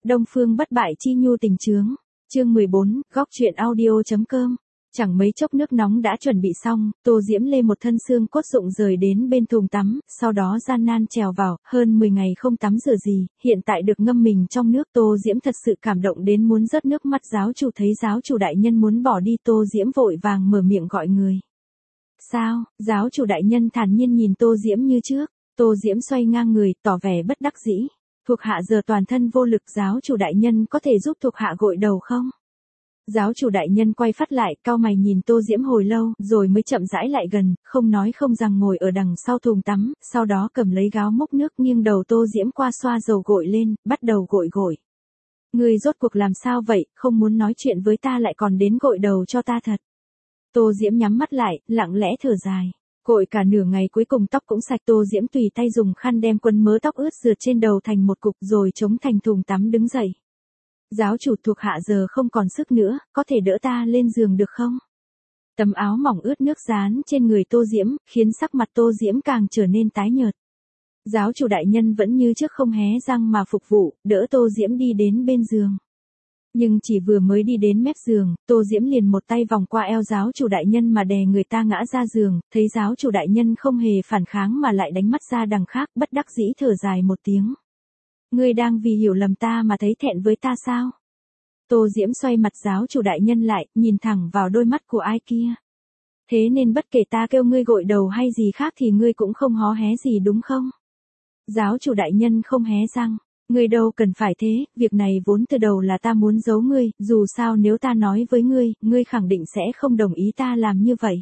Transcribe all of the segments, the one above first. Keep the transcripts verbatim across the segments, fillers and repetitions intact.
Đông Phương bất bại chi nhu tình chướng. Chương mười bốn, góc truyện audio.com. Chẳng mấy chốc nước nóng đã chuẩn bị xong, Tô Diễm lê một thân xương cốt rụng rời đến bên thùng tắm, sau đó gian nan trèo vào, hơn mười ngày không tắm rửa gì, hiện tại được ngâm mình trong nước. Tô Diễm thật sự cảm động đến muốn rớt nước mắt. Giáo chủ thấy giáo chủ đại nhân muốn bỏ đi, Tô Diễm vội vàng mở miệng gọi người. Sao? Giáo chủ đại nhân thản nhiên nhìn Tô Diễm như trước. Tô Diễm xoay ngang người, tỏ vẻ bất đắc dĩ. Thuộc hạ giờ toàn thân vô lực, giáo chủ đại nhân có thể giúp thuộc hạ gội đầu không? Giáo chủ đại nhân quay phát lại, cau mày nhìn Tô Diễm hồi lâu, rồi mới chậm rãi lại gần, không nói không rằng ngồi ở đằng sau thùng tắm, sau đó cầm lấy gáo múc nước nghiêng đầu Tô Diễm qua xoa dầu gội lên, bắt đầu gội gội. Ngươi rốt cuộc làm sao vậy, không muốn nói chuyện với ta lại còn đến gội đầu cho ta thật. Tô Diễm nhắm mắt lại, lặng lẽ thở dài. Gội cả nửa ngày cuối cùng tóc cũng sạch. Tô Diễm tùy tay dùng khăn đem quấn mớ tóc ướt rượt trên đầu thành một cục rồi chống thành thùng tắm đứng dậy. Giáo chủ, thuộc hạ giờ không còn sức nữa, có thể đỡ ta lên giường được không? Tấm áo mỏng ướt nước dán trên người Tô Diễm, khiến sắc mặt Tô Diễm càng trở nên tái nhợt. Giáo chủ đại nhân vẫn như trước không hé răng mà phục vụ, đỡ Tô Diễm đi đến bên giường. Nhưng chỉ vừa mới đi đến mép giường, Tô Diễm liền một tay vòng qua eo giáo chủ đại nhân mà đè người ta ngã ra giường, thấy giáo chủ đại nhân không hề phản kháng mà lại đánh mắt ra đằng khác, bất đắc dĩ thở dài một tiếng. Ngươi đang vì hiểu lầm ta mà thấy thẹn với ta sao? Tô Diễm xoay mặt giáo chủ đại nhân lại, nhìn thẳng vào đôi mắt của ai kia. Thế nên bất kể ta kêu ngươi gội đầu hay gì khác thì ngươi cũng không hó hé gì đúng không? Giáo chủ đại nhân không hé răng. Ngươi đâu cần phải thế, việc này vốn từ đầu là ta muốn giấu ngươi, dù sao nếu ta nói với ngươi, ngươi khẳng định sẽ không đồng ý ta làm như vậy.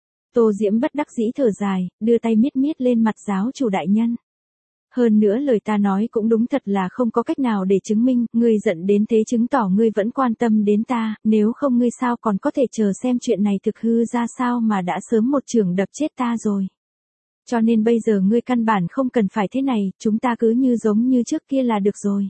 Tô Diễm bất đắc dĩ thở dài, đưa tay miết miết lên mặt giáo chủ đại nhân. Hơn nữa lời ta nói cũng đúng, thật là không có cách nào để chứng minh, ngươi giận đến thế chứng tỏ ngươi vẫn quan tâm đến ta, nếu không ngươi sao còn có thể chờ xem chuyện này thực hư ra sao mà đã sớm một chưởng đập chết ta rồi. Cho nên bây giờ ngươi căn bản không cần phải thế này, chúng ta cứ như giống như trước kia là được rồi.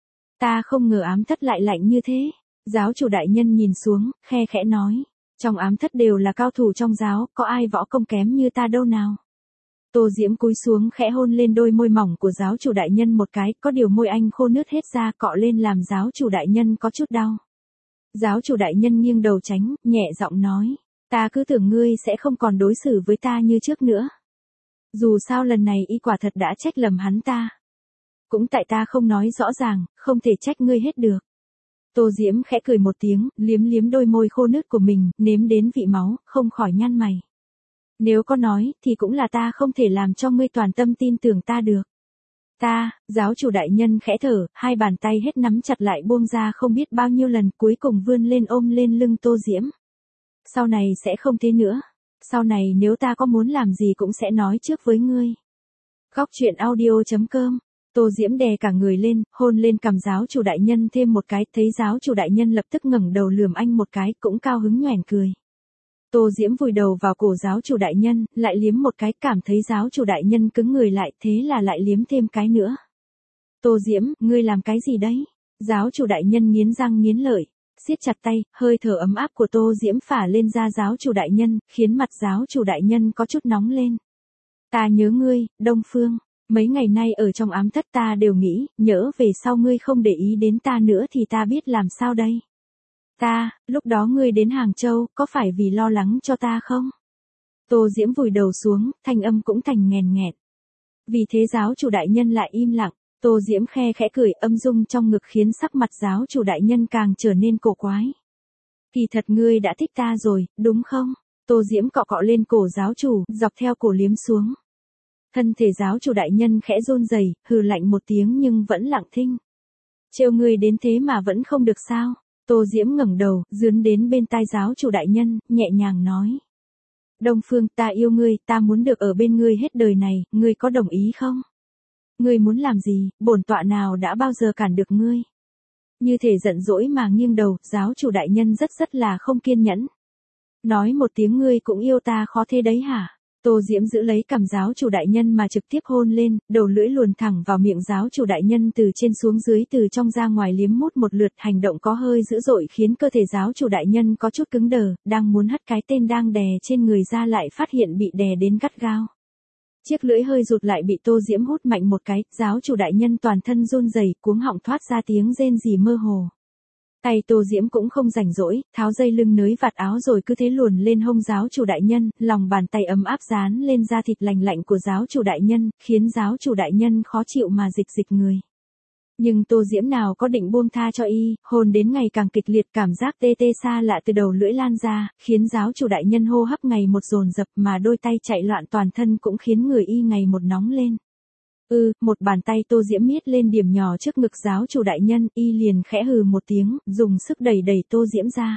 Ta không ngờ ám thất lại lạnh như thế. Giáo chủ đại nhân nhìn xuống, khe khẽ nói. Trong ám thất đều là cao thủ trong giáo, có ai võ công kém như ta đâu nào. Tô Diễm cúi xuống khẽ hôn lên đôi môi mỏng của giáo chủ đại nhân một cái, có điều môi anh khô nứt hết ra, cọ lên làm giáo chủ đại nhân có chút đau. Giáo chủ đại nhân nghiêng đầu tránh, nhẹ giọng nói. Ta cứ tưởng ngươi sẽ không còn đối xử với ta như trước nữa. Dù sao lần này y quả thật đã trách lầm hắn ta. Cũng tại ta không nói rõ ràng, không thể trách ngươi hết được. Tô Diễm khẽ cười một tiếng, liếm liếm đôi môi khô nứt của mình, nếm đến vị máu, không khỏi nhăn mày. Nếu có nói, thì cũng là ta không thể làm cho ngươi toàn tâm tin tưởng ta được. Ta, giáo chủ đại nhân khẽ thở, hai bàn tay hết nắm chặt lại buông ra không biết bao nhiêu lần, cuối cùng vươn lên ôm lên lưng Tô Diễm. Sau này sẽ không thế nữa. Sau này nếu ta có muốn làm gì cũng sẽ nói trước với ngươi. Góc truyện audio.com. Tô Diễm đè cả người lên, hôn lên cằm giáo chủ đại nhân thêm một cái, thấy giáo chủ đại nhân lập tức ngẩng đầu lườm anh một cái, cũng cao hứng nhoẻn cười. Tô Diễm vùi đầu vào cổ giáo chủ đại nhân, lại liếm một cái, cảm thấy giáo chủ đại nhân cứng người lại, thế là lại liếm thêm cái nữa. Tô Diễm, ngươi làm cái gì đấy? Giáo chủ đại nhân nghiến răng nghiến lợi. Siết chặt tay, hơi thở ấm áp của Tô Diễm phả lên da giáo chủ đại nhân, khiến mặt giáo chủ đại nhân có chút nóng lên. Ta nhớ ngươi, Đông Phương, mấy ngày nay ở trong ám thất ta đều nghĩ, nhỡ về sau ngươi không để ý đến ta nữa thì ta biết làm sao đây. Ta, lúc đó ngươi đến Hàng Châu, có phải vì lo lắng cho ta không? Tô Diễm vùi đầu xuống, thanh âm cũng thành nghèn nghẹt. Vì thế giáo chủ đại nhân lại im lặng. Tô Diễm khe khẽ cười, âm dung trong ngực khiến sắc mặt giáo chủ đại nhân càng trở nên cổ quái. Kỳ thật ngươi đã thích ta rồi, đúng không? Tô Diễm cọ cọ lên cổ giáo chủ, dọc theo cổ liếm xuống. Thân thể giáo chủ đại nhân khẽ run rẩy, hừ lạnh một tiếng nhưng vẫn lặng thinh. Trêu ngươi đến thế mà vẫn không được sao? Tô Diễm ngẩng đầu, dướn đến bên tai giáo chủ đại nhân, nhẹ nhàng nói. Đông Phương, ta yêu ngươi, ta muốn được ở bên ngươi hết đời này, ngươi có đồng ý không? Ngươi muốn làm gì, bổn tọa nào đã bao giờ cản được ngươi? Như thể giận dỗi mà nghiêng đầu, giáo chủ đại nhân rất rất là không kiên nhẫn. Nói một tiếng ngươi cũng yêu ta khó thế đấy hả? Tô Diễm giữ lấy cằm giáo chủ đại nhân mà trực tiếp hôn lên, đầu lưỡi luồn thẳng vào miệng giáo chủ đại nhân từ trên xuống dưới, từ trong ra ngoài liếm mút một lượt, hành động có hơi dữ dội khiến cơ thể giáo chủ đại nhân có chút cứng đờ, đang muốn hất cái tên đang đè trên người ra lại phát hiện bị đè đến gắt gao. Chiếc lưỡi hơi rụt lại bị Tô Diễm hút mạnh một cái, giáo chủ đại nhân toàn thân run rẩy, cuống họng thoát ra tiếng rên rỉ mơ hồ. Tay Tô Diễm cũng không rảnh rỗi, tháo dây lưng nới vạt áo rồi cứ thế luồn lên hông giáo chủ đại nhân, lòng bàn tay ấm áp dán lên da thịt lành lạnh của giáo chủ đại nhân, khiến giáo chủ đại nhân khó chịu mà dịch dịch người. Nhưng Tô Diễm nào có định buông tha cho y, hôn đến ngày càng kịch liệt, cảm giác tê tê xa lạ từ đầu lưỡi lan ra, khiến giáo chủ đại nhân hô hấp ngày một dồn dập mà đôi tay chạy loạn toàn thân cũng khiến người y ngày một nóng lên. Ừ, một bàn tay Tô Diễm miết lên điểm nhỏ trước ngực giáo chủ đại nhân, y liền khẽ hừ một tiếng, dùng sức đẩy đẩy Tô Diễm ra.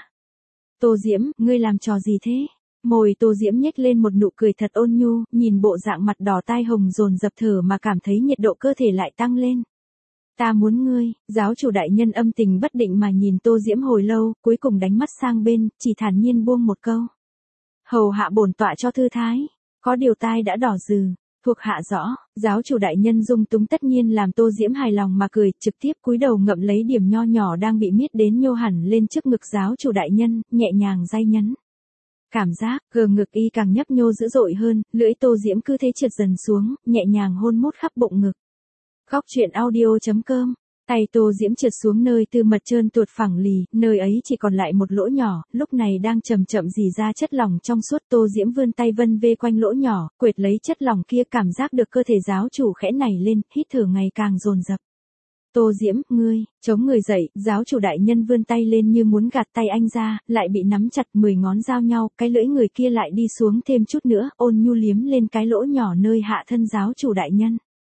Tô Diễm, ngươi làm trò gì thế? Môi Tô Diễm nhếch lên một nụ cười thật ôn nhu, nhìn bộ dạng mặt đỏ tai hồng dồn dập thở mà cảm thấy nhiệt độ cơ thể lại tăng lên. Ta muốn ngươi, giáo chủ đại nhân âm tình bất định mà nhìn Tô Diễm hồi lâu, cuối cùng đánh mắt sang bên, chỉ thản nhiên buông một câu. Hầu hạ bổn tọa cho thư thái, có điều tai đã đỏ rừ. Thuộc hạ rõ, giáo chủ đại nhân dung túng tất nhiên làm Tô Diễm hài lòng mà cười, trực tiếp cúi đầu ngậm lấy điểm nho nhỏ đang bị miết đến nhô hẳn lên trước ngực giáo chủ đại nhân, nhẹ nhàng day nhấn. Cảm giác, gờ ngực y càng nhấp nhô dữ dội hơn, lưỡi Tô Diễm cứ thế trượt dần xuống, nhẹ nhàng hôn mút khắp bụng ngực. Góc truyện audio chấm com. Tay Tô Diễm trượt xuống nơi tư mật trơn tuột phẳng lì, nơi ấy chỉ còn lại một lỗ nhỏ, lúc này đang chậm chậm rỉ ra chất lỏng trong suốt. Tô Diễm vươn tay vân vê quanh lỗ nhỏ, quệt lấy chất lỏng kia, cảm giác được cơ thể giáo chủ khẽ nảy lên, hít thở ngày càng dồn dập. Tô Diễm, ngươi, chống người dậy, giáo chủ đại nhân vươn tay lên như muốn gạt tay anh ra, lại bị nắm chặt, mười ngón giao nhau, cái lưỡi người kia lại đi xuống thêm chút nữa, ôn nhu liếm lên cái lỗ nhỏ nơi hạ thân giáo chủ đại nhân.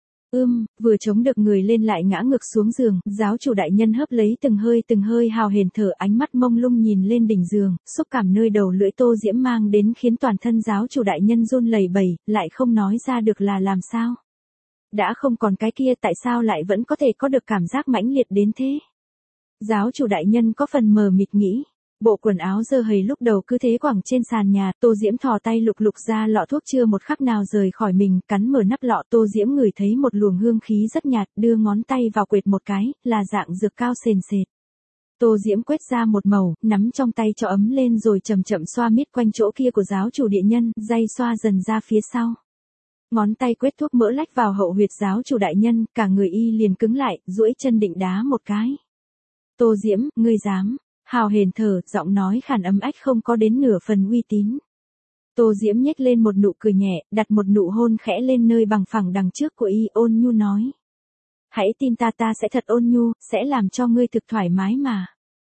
Ưm, vừa chống được người lên lại ngã ngược xuống giường, giáo chủ đại nhân hớp lấy từng hơi từng hơi hào hển thở, ánh mắt mông lung nhìn lên đỉnh giường, xúc cảm nơi đầu lưỡi Tô Diễm mang đến khiến toàn thân giáo chủ đại nhân run lẩy bẩy, lại không nói ra được là làm sao. Đã không còn cái kia tại sao lại vẫn có thể có được cảm giác mãnh liệt đến thế? Giáo chủ đại nhân có phần mờ mịt nghĩ. Bộ quần áo dơ hầy lúc đầu cứ thế quẳng trên sàn nhà, Tô Diễm thò tay lục lục ra lọ thuốc chưa một khắc nào rời khỏi mình, cắn mở nắp lọ. Tô Diễm ngửi thấy một luồng hương khí rất nhạt, đưa ngón tay vào quệt một cái, là dạng dược cao sền sệt. Tô Diễm quét ra một mẩu, nắm trong tay cho ấm lên rồi chậm chậm xoa miết quanh chỗ kia của giáo chủ địa nhân, day xoa dần ra phía sau. Ngón tay quét thuốc mỡ lách vào hậu huyệt giáo chủ đại nhân, cả người y liền cứng lại, duỗi chân định đá một cái. Tô Diễm, ngươi dám? Hào hển thở, giọng nói khàn ấm ách không có đến nửa phần uy tín. Tô Diễm nhếch lên một nụ cười nhẹ, đặt một nụ hôn khẽ lên nơi bằng phẳng đằng trước của y, ôn nhu nói. Hãy tin ta, ta sẽ thật ôn nhu, sẽ làm cho ngươi thực thoải mái mà.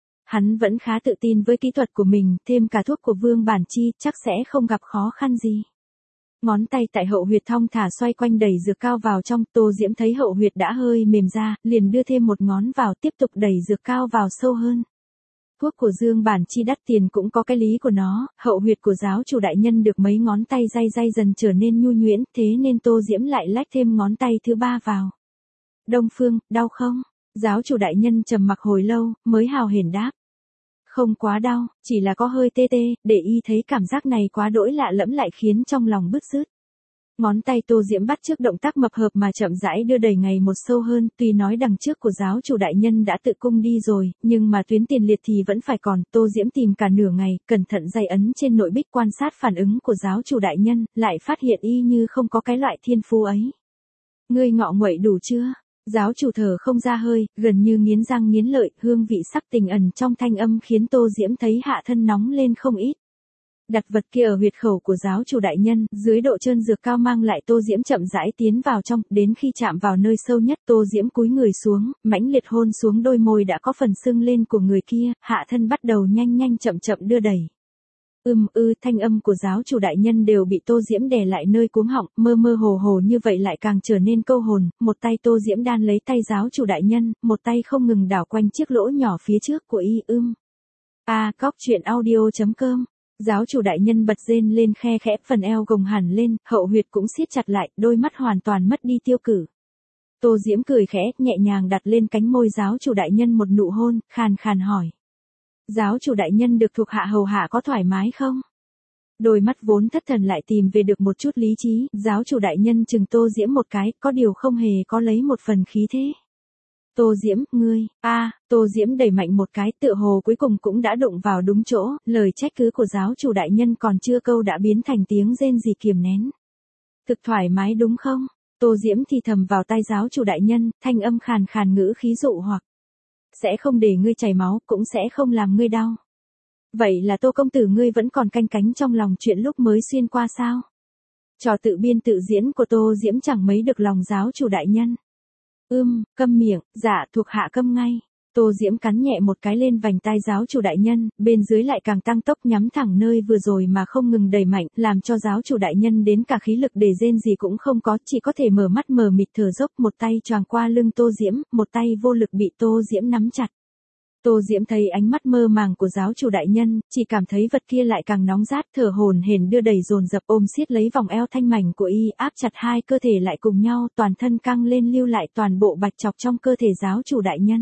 Hắn vẫn khá tự tin với kỹ thuật của mình, thêm cả thuốc của Vương Bản Chi, chắc sẽ không gặp khó khăn gì. Ngón tay tại hậu huyệt thong thả xoay quanh đẩy dược cao vào trong, Tô Diễm thấy hậu huyệt đã hơi mềm ra, liền đưa thêm một ngón vào, tiếp tục đẩy dược cao vào sâu hơn. Thuốc của Dương Bản Chi đắt tiền cũng có cái lý của nó, hậu huyệt của giáo chủ đại nhân được mấy ngón tay day day dần trở nên nhu nhuyễn, thế nên Tô Diễm lại lách thêm ngón tay thứ ba vào. Đông Phương, đau không? Giáo chủ đại nhân trầm mặc hồi lâu, mới hào hển đáp. Không quá đau, chỉ là có hơi tê tê, để y thấy cảm giác này quá đỗi lạ lẫm lại khiến trong lòng bứt rứt. Ngón tay Tô Diễm bắt trước động tác mập hợp mà chậm rãi đưa đẩy ngày một sâu hơn, tuy nói đằng trước của giáo chủ đại nhân đã tự cung đi rồi, nhưng mà tuyến tiền liệt thì vẫn phải còn. Tô Diễm tìm cả nửa ngày, cẩn thận day ấn trên nội bích quan sát phản ứng của giáo chủ đại nhân, lại phát hiện y như không có cái loại thiên phú ấy. Ngươi ngọ nguậy đủ chưa? Giáo chủ thở không ra hơi, gần như nghiến răng nghiến lợi, hương vị sắc tình ẩn trong thanh âm khiến Tô Diễm thấy hạ thân nóng lên không ít. Đặt vật kia ở huyệt khẩu của giáo chủ đại nhân, dưới độ trơn dược cao mang lại Tô Diễm chậm rãi tiến vào trong, đến khi chạm vào nơi sâu nhất Tô Diễm cúi người xuống, mãnh liệt hôn xuống đôi môi đã có phần sưng lên của người kia, hạ thân bắt đầu nhanh nhanh chậm chậm đưa đẩy. Ưm ư thanh âm của giáo chủ đại nhân đều bị Tô Diễm đè lại nơi cuống họng, mơ mơ hồ hồ như vậy lại càng trở nên câu hồn, một tay Tô Diễm đan lấy tay giáo chủ đại nhân, một tay không ngừng đảo quanh chiếc lỗ nhỏ phía trước của y. Ưm. A, góc truyện audio chấm com. Giáo chủ đại nhân bật rên lên khe khẽ, phần eo gồng hẳn lên, hậu huyệt cũng siết chặt lại, đôi mắt hoàn toàn mất đi tiêu cử. Tô Diễm cười khẽ, nhẹ nhàng đặt lên cánh môi giáo chủ đại nhân một nụ hôn, khàn khàn hỏi. Giáo chủ đại nhân được thuộc hạ hầu hạ có thoải mái không? Đôi mắt vốn thất thần lại tìm về được một chút lý trí, giáo chủ đại nhân chừng Tô Diễm một cái, có điều không hề có lấy một phần khí thế. Tô Diễm, ngươi, a, à, Tô Diễm đẩy mạnh một cái, tựa hồ cuối cùng cũng đã đụng vào đúng chỗ, lời trách cứ của giáo chủ đại nhân còn chưa câu đã biến thành tiếng rên rỉ kiềm nén. Thực thoải mái đúng không? Tô Diễm thì thầm vào tai giáo chủ đại nhân, thanh âm khàn khàn ngữ khí dụ hoặc. Sẽ không để ngươi chảy máu, cũng sẽ không làm ngươi đau. Vậy là Tô công tử ngươi vẫn còn canh cánh trong lòng chuyện lúc mới xuyên qua sao? Trò tự biên tự diễn của Tô Diễm chẳng mấy được lòng giáo chủ đại nhân. Ưm, câm miệng, dạ thuộc hạ câm ngay. Tô Diễm cắn nhẹ một cái lên vành tai giáo chủ đại nhân, bên dưới lại càng tăng tốc nhắm thẳng nơi vừa rồi mà không ngừng đẩy mạnh, làm cho giáo chủ đại nhân đến cả khí lực để rên gì cũng không có, chỉ có thể mở mắt mờ mịt thở dốc, một tay choàng qua lưng Tô Diễm, một tay vô lực bị Tô Diễm nắm chặt. Tô Diễm thấy ánh mắt mơ màng của giáo chủ đại nhân, chỉ cảm thấy vật kia lại càng nóng rát, thở hổn hển đưa đẩy dồn dập ôm siết lấy vòng eo thanh mảnh của y, áp chặt hai cơ thể lại cùng nhau, toàn thân căng lên lưu lại toàn bộ bạch chọc trong cơ thể giáo chủ đại nhân.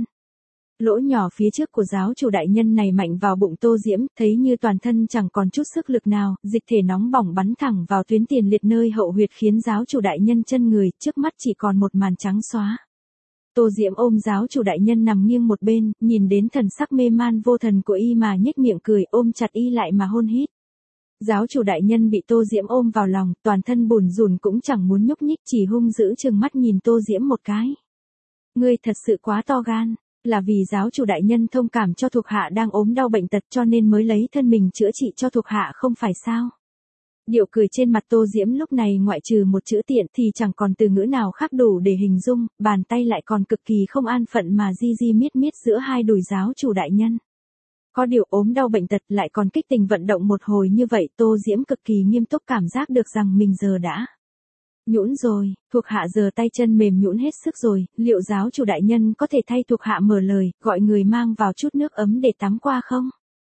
Lỗ nhỏ phía trước của giáo chủ đại nhân này mạnh vào bụng Tô Diễm, thấy như toàn thân chẳng còn chút sức lực nào, dịch thể nóng bỏng bắn thẳng vào tuyến tiền liệt nơi hậu huyệt khiến giáo chủ đại nhân chân người, trước mắt chỉ còn một màn trắng xóa. Tô Diễm ôm giáo chủ đại nhân nằm nghiêng một bên, nhìn đến thần sắc mê man vô thần của y mà nhếch miệng cười, ôm chặt y lại mà hôn hít. Giáo chủ đại nhân bị Tô Diễm ôm vào lòng, toàn thân bùn rùn cũng chẳng muốn nhúc nhích, chỉ hung dữ trừng mắt nhìn Tô Diễm một cái. Ngươi thật sự quá to gan, là vì giáo chủ đại nhân thông cảm cho thuộc hạ đang ốm đau bệnh tật cho nên mới lấy thân mình chữa trị cho thuộc hạ không phải sao? Điệu cười trên mặt Tô Diễm lúc này ngoại trừ một chữ tiện thì chẳng còn từ ngữ nào khác đủ để hình dung, bàn tay lại còn cực kỳ không an phận mà di di miết miết giữa hai đùi giáo chủ đại nhân. Có điều ốm đau bệnh tật lại còn kích tình vận động một hồi như vậy, Tô Diễm cực kỳ nghiêm túc cảm giác được rằng mình giờ đã nhũn rồi, thuộc hạ giờ tay chân mềm nhũn hết sức rồi, liệu giáo chủ đại nhân có thể thay thuộc hạ mở lời, gọi người mang vào chút nước ấm để tắm qua không?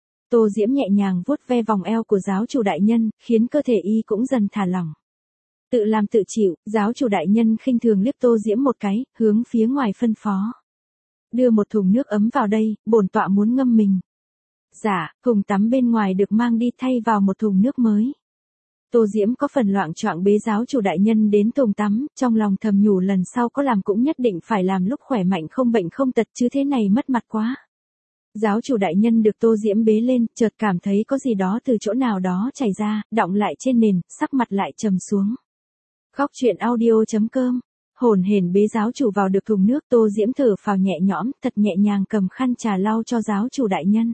Tô Diễm nhẹ nhàng vuốt ve vòng eo của giáo chủ đại nhân, khiến cơ thể y cũng dần thả lỏng. Tự làm tự chịu, giáo chủ đại nhân khinh thường liếc Tô Diễm một cái, hướng phía ngoài phân phó. Đưa một thùng nước ấm vào đây, bổn tọa muốn ngâm mình. Dạ, thùng tắm bên ngoài được mang đi thay vào một thùng nước mới. Tô Diễm có phần loạng choạng bế giáo chủ đại nhân đến thùng tắm, trong lòng thầm nhủ lần sau có làm cũng nhất định phải làm lúc khỏe mạnh không bệnh không tật chứ thế này mất mặt quá. Giáo chủ đại nhân được Tô Diễm bế lên, chợt cảm thấy có gì đó từ chỗ nào đó chảy ra, đọng lại trên nền, sắc mặt lại trầm xuống. Góc truyện audio chấm com. Hổn hển bế giáo chủ vào được thùng nước, Tô Diễm thở phào nhẹ nhõm, thật nhẹ nhàng cầm khăn trà lau cho giáo chủ đại nhân.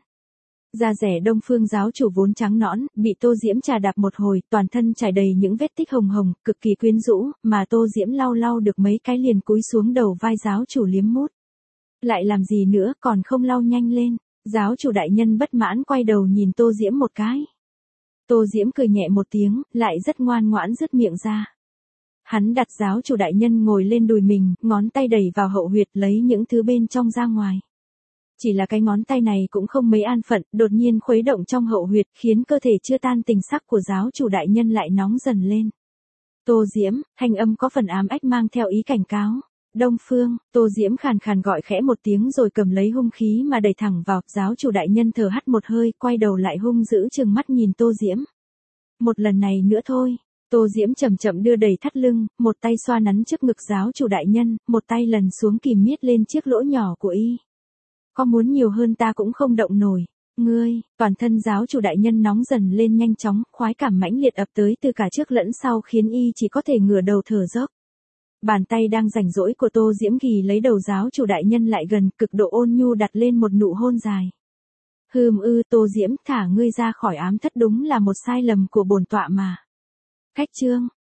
Da rẻ Đông Phương giáo chủ vốn trắng nõn, bị Tô Diễm trà đạp một hồi, toàn thân trải đầy những vết tích hồng hồng, cực kỳ quyến rũ, mà Tô Diễm lau lau được mấy cái liền cúi xuống đầu vai giáo chủ liếm mút. Lại làm gì nữa, còn không lau nhanh lên. Giáo chủ đại nhân bất mãn quay đầu nhìn Tô Diễm một cái. Tô Diễm cười nhẹ một tiếng, lại rất ngoan ngoãn dứt miệng ra. Hắn đặt giáo chủ đại nhân ngồi lên đùi mình, ngón tay đẩy vào hậu huyệt lấy những thứ bên trong ra ngoài. Chỉ là cái ngón tay này cũng không mấy an phận, đột nhiên khuấy động trong hậu huyệt khiến cơ thể chưa tan tình sắc của giáo chủ đại nhân lại nóng dần lên. Tô Diễm, thanh âm có phần ám ách mang theo ý cảnh cáo. Đông Phương, Tô Diễm khàn khàn gọi khẽ một tiếng rồi cầm lấy hung khí mà đẩy thẳng vào, giáo chủ đại nhân thở hắt một hơi, quay đầu lại hung dữ trừng mắt nhìn Tô Diễm. Một lần này nữa thôi. Tô Diễm chậm chậm đưa đầy thắt lưng, một tay xoa nắn trước ngực giáo chủ đại nhân, một tay lần xuống kìm miết lên chiếc lỗ nhỏ của y. Có muốn nhiều hơn ta cũng không động nổi. Ngươi, toàn thân giáo chủ đại nhân nóng dần lên nhanh chóng, khoái cảm mãnh liệt ập tới từ cả trước lẫn sau khiến y chỉ có thể ngửa đầu thở dốc. Bàn tay đang rảnh rỗi của Tô Diễm ghì lấy đầu giáo chủ đại nhân lại gần, cực độ ôn nhu đặt lên một nụ hôn dài. Hừm ư, Tô Diễm, thả ngươi ra khỏi ám thất đúng là một sai lầm của bổn tọa mà. Cách chương,